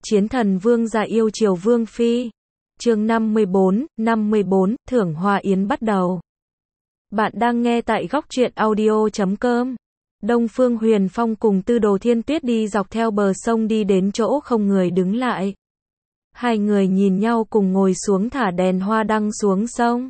Chiến thần vương gia yêu chiều vương phi. Chương 54, thưởng hoa yến bắt đầu. Bạn đang nghe tại góc truyện audio.com. Đông Phương Huyền Phong cùng Tư Đồ Thiên Tuyết đi dọc theo bờ sông đi đến chỗ không người đứng lại. Hai người nhìn nhau cùng ngồi xuống thả đèn hoa đăng xuống sông.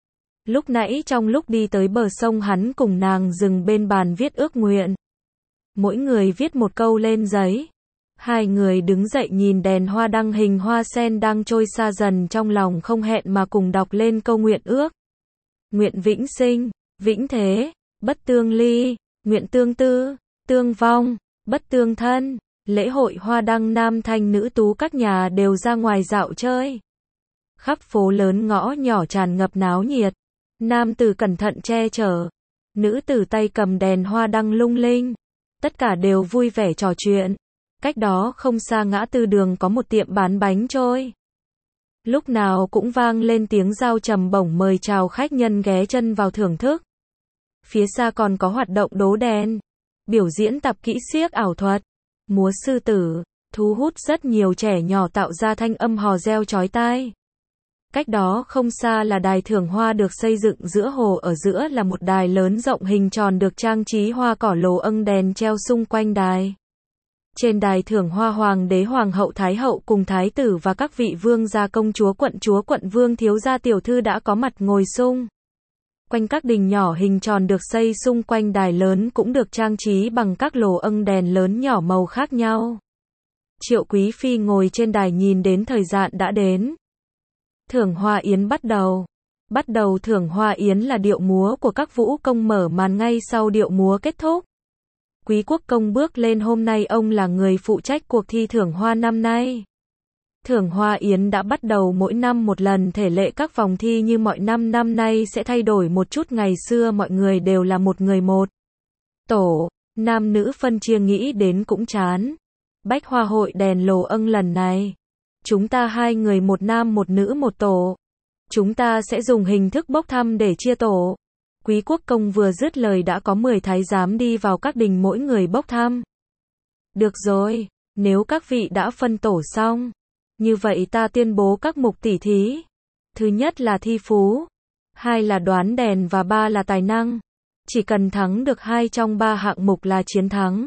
Lúc nãy trong lúc đi tới bờ sông hắn cùng nàng dừng bên bàn viết ước nguyện. Mỗi người viết một câu lên giấy. Hai người đứng dậy nhìn đèn hoa đăng hình hoa sen đang trôi xa dần trong lòng không hẹn mà cùng đọc lên câu nguyện ước. Nguyện vĩnh sinh, vĩnh thế, bất tương ly, nguyện tương tư, tương vong, bất tương thân. Lễ hội hoa đăng nam thanh nữ tú các nhà đều ra ngoài dạo chơi. Khắp phố lớn ngõ nhỏ tràn ngập náo nhiệt. Nam tử cẩn thận che chở, nữ tử tay cầm đèn hoa đăng lung linh. Tất cả đều vui vẻ trò chuyện. Cách đó không xa ngã tư đường có một tiệm bán bánh trôi. Lúc nào cũng vang lên tiếng giao trầm bổng mời chào khách nhân ghé chân vào thưởng thức. Phía xa còn có hoạt động đố đèn, biểu diễn tập kỹ xiếc ảo thuật, múa sư tử, thu hút rất nhiều trẻ nhỏ tạo ra thanh âm hò reo chói tai. Cách đó không xa là đài thưởng hoa được xây dựng giữa hồ, ở giữa là một đài lớn rộng hình tròn được trang trí hoa cỏ lồ âng đèn treo xung quanh đài. Trên đài thưởng hoa hoàng đế hoàng hậu thái hậu cùng thái tử và các vị vương gia công chúa quận vương thiếu gia tiểu thư đã có mặt ngồi xung quanh. Các đình nhỏ hình tròn được xây xung quanh đài lớn cũng được trang trí bằng các lồ âng đèn lớn nhỏ màu khác nhau. Triệu quý phi ngồi trên đài nhìn đến thời gian đã đến. Thưởng hoa yến bắt đầu. Bắt đầu thưởng hoa yến là điệu múa của các vũ công mở màn ngay sau điệu múa kết thúc. Quý quốc công bước lên, hôm nay ông là người phụ trách cuộc thi thưởng hoa năm nay. Thưởng hoa yến đã bắt đầu mỗi năm một lần, thể lệ các vòng thi như mọi năm, năm nay sẽ thay đổi một chút. Ngày xưa mọi người đều là một người một tổ, nam nữ phân chia nghĩ đến cũng chán. Bách hoa hội đèn lồ âng lần này, chúng ta hai người một nam một nữ một tổ. Chúng ta sẽ dùng hình thức bốc thăm để chia tổ. Quý quốc công vừa dứt lời đã có 10 thái giám đi vào các đình mỗi người bốc thăm. Được rồi, nếu các vị đã phân tổ xong, như vậy ta tuyên bố các mục tỉ thí. Thứ nhất là thi phú, 2 là đoán đèn và 3 là tài năng. Chỉ cần thắng được 2 trong 3 hạng mục là chiến thắng.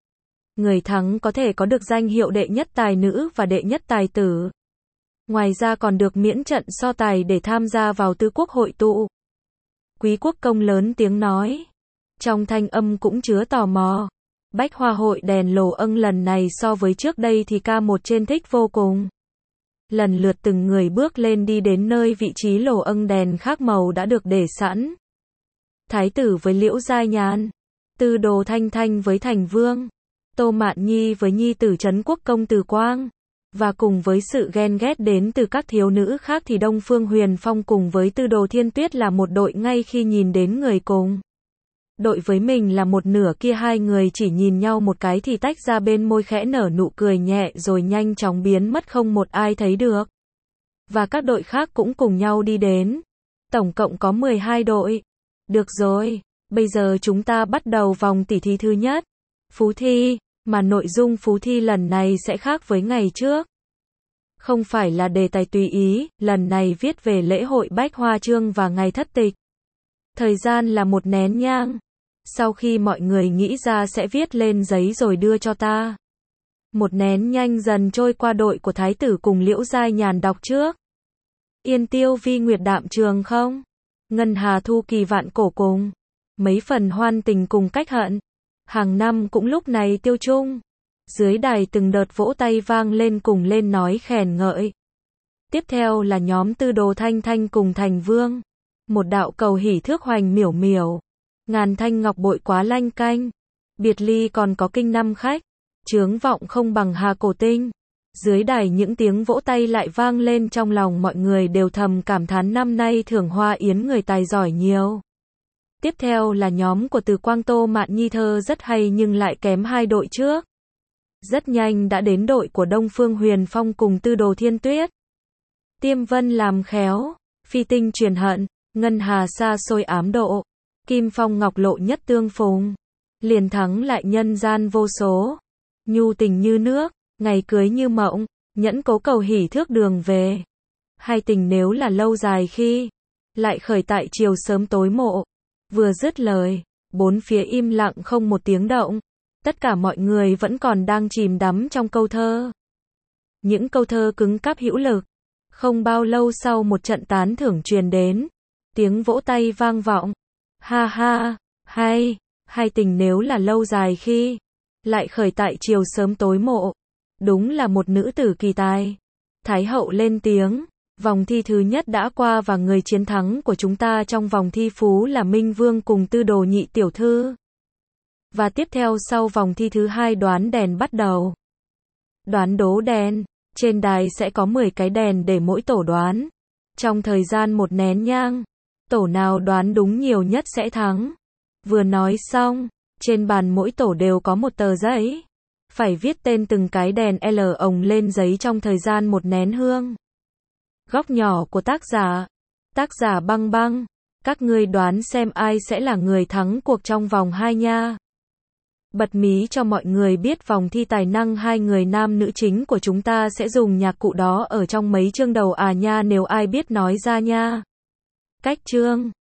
Người thắng có thể có được danh hiệu đệ nhất tài nữ và đệ nhất tài tử. Ngoài ra còn được miễn trận so tài để tham gia vào tứ quốc hội tụ. Quý quốc công lớn tiếng nói. Trong thanh âm cũng chứa tò mò. Bách hoa hội đèn lồ âng lần này so với trước đây thì ca một trên thích vô cùng. Lần lượt từng người bước lên đi đến nơi vị trí lồ âng đèn khác màu đã được để sẵn. Thái tử với Liễu Giai Nhàn, Tư Đồ Thanh Thanh với Thành Vương, Tô Mạn Nhi với nhi tử Trấn Quốc công Từ Quang. Và cùng với sự ghen ghét đến từ các thiếu nữ khác thì Đông Phương Huyền Phong cùng với Tư Đồ Thiên Tuyết là một đội. Ngay khi nhìn đến người cùng đội với mình là một nửa kia, hai người chỉ nhìn nhau một cái thì tách ra, bên môi khẽ nở nụ cười nhẹ rồi nhanh chóng biến mất không một ai thấy được. Và các đội khác cũng cùng nhau đi đến. Tổng cộng có 12 đội. Được rồi, bây giờ chúng ta bắt đầu vòng tỉ thí thứ nhất. Phú thi. Mà nội dung phú thi lần này sẽ khác với ngày trước. Không phải là đề tài tùy ý, lần này viết về lễ hội Bách Hoa Trương và ngày thất tịch. Thời gian là 1 nén nhang. Sau khi mọi người nghĩ ra sẽ viết lên giấy rồi đưa cho ta. 1 nén nhang dần trôi qua, đội của thái tử cùng Liễu Giai Nhàn đọc trước. Yên tiêu vi nguyệt đạm trường không? Ngân hà thu kỳ vạn cổ cùng. Mấy phần hoan tình cùng cách hận. Hàng năm cũng lúc này tiêu chung. Dưới đài từng đợt vỗ tay vang lên cùng lên nói khen ngợi. Tiếp theo là nhóm Tư Đồ Thanh Thanh cùng Thành Vương. Một đạo cầu hỷ thước hoành miểu miểu. Ngàn thanh ngọc bội quá lanh canh. Biệt ly còn có kinh 5 khách. Chướng vọng không bằng hà cổ tinh. Dưới đài những tiếng vỗ tay lại vang lên, trong lòng mọi người đều thầm cảm thán năm nay thưởng hoa yến người tài giỏi nhiều. Tiếp theo là nhóm của Từ Quang, Tô Mạn Nhi thơ rất hay nhưng lại kém 2 đội trước. Rất nhanh đã đến đội của Đông Phương Huyền Phong cùng Tư Đồ Thiên Tuyết. Tiêm vân làm khéo, phi tinh truyền hận, ngân hà xa xôi ám độ, kim phong ngọc lộ nhất tương phùng. Liền thắng lại nhân gian vô số, nhu tình như nước, Ngày cưới như mộng, nhẫn cố cầu hỷ thước đường về. Hay tình nếu là lâu dài khi, lại khởi tại chiều sớm tối mộ. Vừa dứt lời, bốn phía im lặng không một tiếng động. Tất cả mọi người vẫn còn đang chìm đắm trong câu thơ. Những câu thơ cứng cáp hữu lực. Không bao lâu sau một trận tán thưởng truyền đến. Tiếng vỗ tay vang vọng. Ha ha, hay tình nếu là lâu dài khi, lại khởi tại chiều sớm tối mộ. Đúng là một nữ tử kỳ tài. Thái hậu lên tiếng. Vòng thi thứ nhất đã qua và người chiến thắng của chúng ta trong vòng thi phú là Minh Vương cùng Tư Đồ nhị tiểu thư. Và tiếp theo sau vòng thi thứ hai đoán đèn bắt đầu. Đoán đố đèn. Trên đài sẽ có 10 cái đèn để mỗi tổ đoán. Trong thời gian một nén nhang. Tổ nào đoán đúng nhiều nhất sẽ thắng. Vừa nói xong, trên bàn mỗi tổ đều có một tờ giấy. Phải viết tên từng cái đèn L ồng lên giấy trong thời gian một nén hương. Góc nhỏ của tác giả. Tác giả Băng Băng. Các ngươi đoán xem ai sẽ là người thắng cuộc trong vòng 2 nha. Bật mí cho mọi người biết vòng thi tài năng 2 người nam nữ chính của chúng ta sẽ dùng nhạc cụ đó ở trong mấy chương đầu à nha, nếu ai biết nói ra nha. Cách chương